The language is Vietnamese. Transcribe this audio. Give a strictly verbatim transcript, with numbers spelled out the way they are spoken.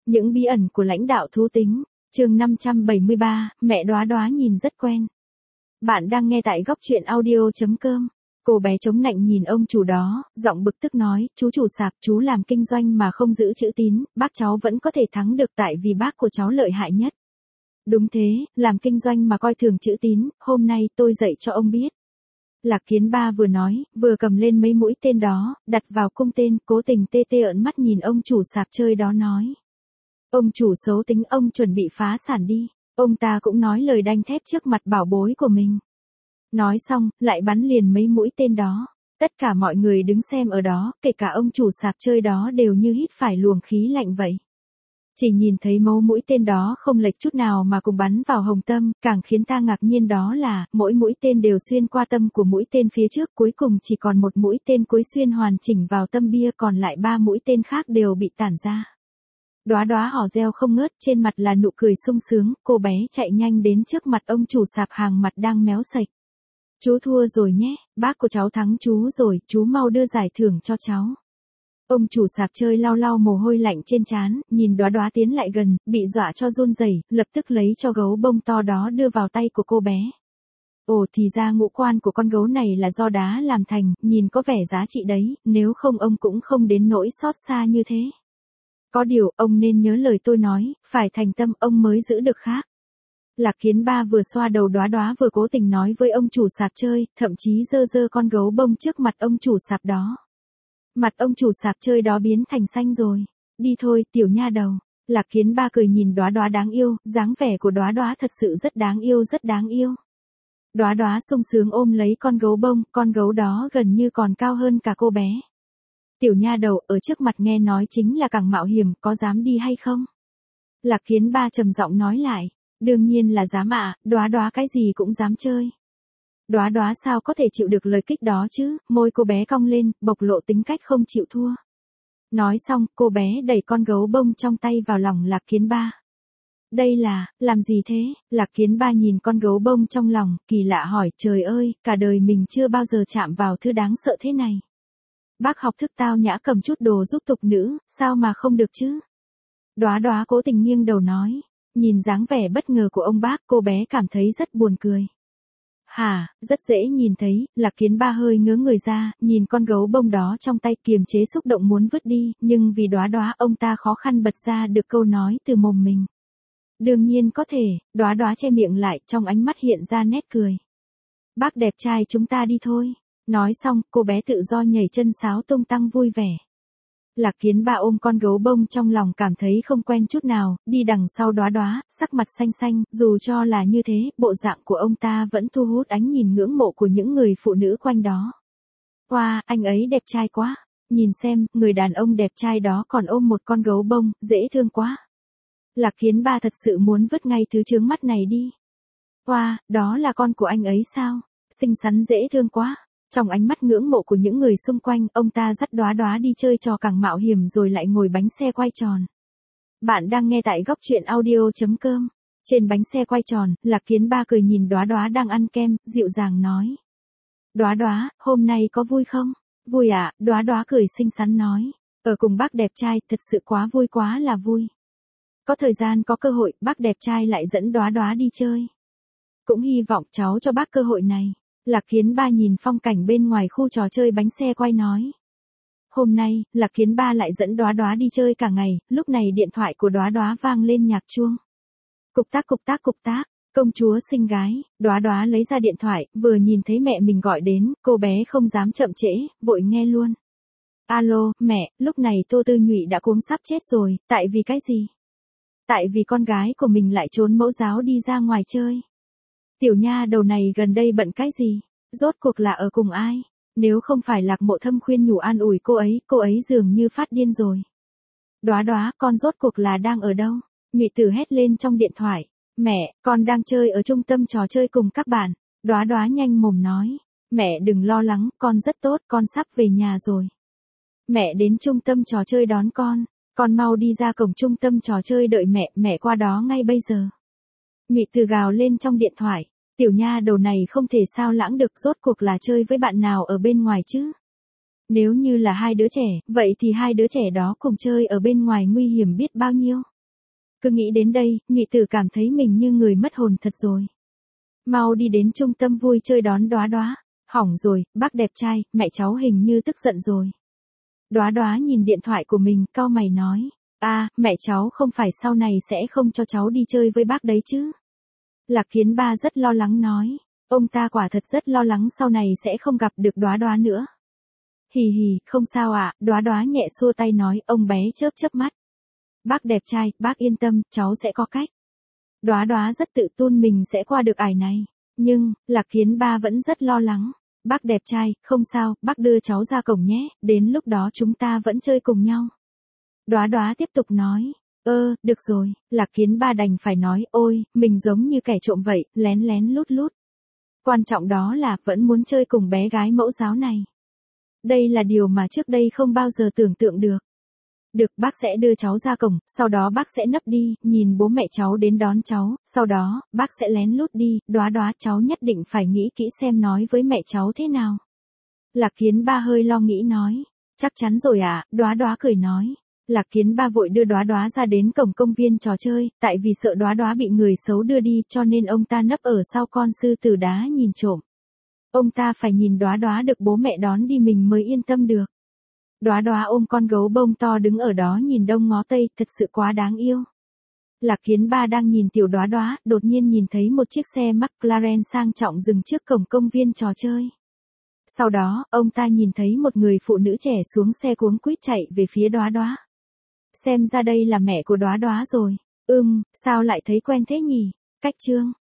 Những bí ẩn của lãnh đạo thú tính, chương năm trăm bảy mươi ba, mẹ Đóa Đóa nhìn rất quen. Bạn đang nghe tại góc truyện audio chấm com. Cô bé chống nạnh nhìn ông chủ đó, giọng bực tức nói, chú chủ sạp, chú làm kinh doanh mà không giữ chữ tín, bác cháu vẫn có thể thắng được tại vì bác của cháu lợi hại nhất. Đúng thế, làm kinh doanh mà coi thường chữ tín, hôm nay tôi dạy cho ông biết. Lạc Kiến Ba vừa nói, vừa cầm lên mấy mũi tên đó, đặt vào cung tên, cố tình tê tê ợn mắt nhìn ông chủ sạp chơi đó nói. Ông chủ xấu tính, ông chuẩn bị phá sản đi, ông ta cũng nói lời đanh thép trước mặt bảo bối của mình. Nói xong, lại bắn liền mấy mũi tên đó. Tất cả mọi người đứng xem ở đó, kể cả ông chủ sạp chơi đó đều như hít phải luồng khí lạnh vậy. Chỉ nhìn thấy mấu mũi tên đó không lệch chút nào mà cùng bắn vào hồng tâm, càng khiến ta ngạc nhiên đó là, mỗi mũi tên đều xuyên qua tâm của mũi tên phía trước, cuối cùng chỉ còn một mũi tên cuối xuyên hoàn chỉnh vào tâm bia, còn lại ba mũi tên khác đều bị tản ra. Đóa Đóa hò reo không ngớt, trên mặt là nụ cười sung sướng, cô bé chạy nhanh đến trước mặt ông chủ sạp hàng mặt đang méo sạch. Chú thua rồi nhé, bác của cháu thắng chú rồi, chú mau đưa giải thưởng cho cháu. Ông chủ sạp chơi lau lau mồ hôi lạnh trên trán, nhìn Đóa Đóa tiến lại gần, bị dọa cho run rẩy, lập tức lấy cho gấu bông to đó đưa vào tay của cô bé. Ồ, thì ra ngũ quan của con gấu này là do đá làm thành, nhìn có vẻ giá trị đấy, nếu không ông cũng không đến nỗi xót xa như thế. Có điều, ông nên nhớ lời tôi nói, phải thành tâm ông mới giữ được khác. Lạc Kiến Ba vừa xoa đầu Đóa Đóa vừa cố tình nói với ông chủ sạp chơi, thậm chí giơ giơ con gấu bông trước mặt ông chủ sạp đó. Mặt ông chủ sạp chơi đó biến thành xanh rồi. Đi thôi, tiểu nha đầu. Lạc Kiến Ba cười nhìn Đóa Đóa đáng yêu, dáng vẻ của Đóa Đóa thật sự rất đáng yêu rất đáng yêu. Đóa Đóa sung sướng ôm lấy con gấu bông, con gấu đó gần như còn cao hơn cả cô bé. Tiểu nha đầu, ở trước mặt nghe nói chính là càng mạo hiểm, có dám đi hay không? Lạc Kiến Ba trầm giọng nói lại. Đương nhiên là dám ạ, à, Đóa Đóa cái gì cũng dám chơi. Đóa Đóa sao có thể chịu được lời kích đó chứ, môi cô bé cong lên, bộc lộ tính cách không chịu thua. Nói xong, cô bé đẩy con gấu bông trong tay vào lòng Lạc Kiến Ba. Đây là, làm gì thế? Lạc Kiến Ba nhìn con gấu bông trong lòng, kỳ lạ hỏi, trời ơi, cả đời mình chưa bao giờ chạm vào thứ đáng sợ thế này. Bác học thức tao nhã cầm chút đồ giúp tục nữ, sao mà không được chứ? Đóa Đóa cố tình nghiêng đầu nói. Nhìn dáng vẻ bất ngờ của ông bác, cô bé cảm thấy rất buồn cười. Hả, rất dễ nhìn thấy, Lạc Kiến Ba hơi ngớ người ra, nhìn con gấu bông đó trong tay kiềm chế xúc động muốn vứt đi, nhưng vì Đóa Đóa ông ta khó khăn bật ra được câu nói từ mồm mình. Đương nhiên có thể, Đóa Đóa che miệng lại, trong ánh mắt hiện ra nét cười. Bác đẹp trai chúng ta đi thôi. Nói xong, cô bé tự do nhảy chân sáo tung tăng vui vẻ. Lạc Kiến Ba ôm con gấu bông trong lòng cảm thấy không quen chút nào, đi đằng sau Đóa Đóa, sắc mặt xanh xanh, dù cho là như thế, bộ dạng của ông ta vẫn thu hút ánh nhìn ngưỡng mộ của những người phụ nữ quanh đó. Wow, anh ấy đẹp trai quá. Nhìn xem, người đàn ông đẹp trai đó còn ôm một con gấu bông, dễ thương quá. Lạc Kiến Ba thật sự muốn vứt ngay thứ chướng mắt này đi. Wow, đó là con của anh ấy sao? Xinh xắn dễ thương quá. Trong ánh mắt ngưỡng mộ của những người xung quanh, ông ta dắt Đóa Đóa đi chơi trò càng mạo hiểm rồi lại ngồi bánh xe quay tròn. Bạn đang nghe tại góc truyện audio chấm com. Trên bánh xe quay tròn, Lạc Kiến Ba cười nhìn Đóa Đóa đang ăn kem, dịu dàng nói. Đóa Đóa, hôm nay có vui không? Vui ạ, à? Đóa Đóa cười xinh xắn nói. Ở cùng bác đẹp trai, thật sự quá vui quá là vui. Có thời gian có cơ hội, bác đẹp trai lại dẫn Đóa Đóa đi chơi. Cũng hy vọng cháu cho bác cơ hội này. Lạc Kiến Ba nhìn phong cảnh bên ngoài khu trò chơi bánh xe quay nói. Hôm nay, Lạc Kiến Ba lại dẫn Đóa Đóa đi chơi cả ngày, lúc này điện thoại của Đóa Đóa vang lên nhạc chuông. Cục tác cục tác cục tác, công chúa xinh gái, Đóa Đóa lấy ra điện thoại, vừa nhìn thấy mẹ mình gọi đến, cô bé không dám chậm trễ, vội nghe luôn. Alo, mẹ, lúc này Tô Tư Nhụy đã cuống sắp chết rồi, tại vì cái gì? Tại vì con gái của mình lại trốn mẫu giáo đi ra ngoài chơi. Tiểu nha đầu này gần đây bận cái gì? Rốt cuộc là ở cùng ai? Nếu không phải Lạc Mộ Thâm khuyên nhủ an ủi cô ấy, cô ấy dường như phát điên rồi. Đóa Đóa, con rốt cuộc là đang ở đâu? Nhụy Tử hét lên trong điện thoại. Mẹ, con đang chơi ở trung tâm trò chơi cùng các bạn. Đóa Đóa nhanh mồm nói. Mẹ đừng lo lắng, con rất tốt, con sắp về nhà rồi. Mẹ đến trung tâm trò chơi đón con. Con mau đi ra cổng trung tâm trò chơi đợi mẹ, mẹ qua đó ngay bây giờ. Nhụy Từ gào lên trong điện thoại, tiểu nha đầu này không thể sao lãng được, rốt cuộc là chơi với bạn nào ở bên ngoài chứ? Nếu như là hai đứa trẻ, vậy thì hai đứa trẻ đó cùng chơi ở bên ngoài nguy hiểm biết bao nhiêu. Cứ nghĩ đến đây, nhụy tử cảm thấy mình như người mất hồn thật rồi. Mau đi đến trung tâm vui chơi đón Đóa Đóa. Hỏng rồi, bác đẹp trai, mẹ cháu hình như tức giận rồi. Đóa Đóa nhìn điện thoại của mình, cau mày nói. À, mẹ cháu không phải sau này sẽ không cho cháu đi chơi với bác đấy chứ. Lạc Kiến Ba rất lo lắng nói. Ông ta quả thật rất lo lắng sau này sẽ không gặp được Đóa Đóa nữa. Hì hì, không sao ạ, à, Đóa Đóa nhẹ xua tay nói, ông bé chớp chớp mắt. Bác đẹp trai, bác yên tâm, cháu sẽ có cách. Đóa Đóa rất tự tin mình sẽ qua được ải này. Nhưng, Lạc Kiến Ba vẫn rất lo lắng. Bác đẹp trai, không sao, bác đưa cháu ra cổng nhé, đến lúc đó chúng ta vẫn chơi cùng nhau. Đóa Đóa tiếp tục nói. Ơ, được rồi, Lạc Kiến Ba đành phải nói, ôi, mình giống như kẻ trộm vậy, lén lén lút lút. Quan trọng đó là, vẫn muốn chơi cùng bé gái mẫu giáo này. Đây là điều mà trước đây không bao giờ tưởng tượng được. Được, bác sẽ đưa cháu ra cổng, sau đó bác sẽ nấp đi, nhìn bố mẹ cháu đến đón cháu, sau đó, bác sẽ lén lút đi, Đóa Đóa cháu nhất định phải nghĩ kỹ xem nói với mẹ cháu thế nào. Lạc Kiến Ba hơi lo nghĩ nói, chắc chắn rồi ạ, à, Đóa Đóa cười nói. Lạc Kiến Ba vội đưa Đóa Đóa ra đến cổng công viên trò chơi, tại vì sợ Đóa Đóa bị người xấu đưa đi cho nên ông ta nấp ở sau con sư tử đá nhìn trộm. Ông ta phải nhìn Đóa Đóa được bố mẹ đón đi mình mới yên tâm được. Đóa Đóa ôm con gấu bông to đứng ở đó nhìn đông ngó tây, thật sự quá đáng yêu. Lạc Kiến Ba đang nhìn tiểu Đóa Đóa, đột nhiên nhìn thấy một chiếc xe McLaren sang trọng dừng trước cổng công viên trò chơi. Sau đó, ông ta nhìn thấy một người phụ nữ trẻ xuống xe cuống quýt chạy về phía Đóa Đóa. Xem ra đây là mẹ của Đóa Đóa rồi. Ừm, sao lại thấy quen thế nhỉ? Cách chương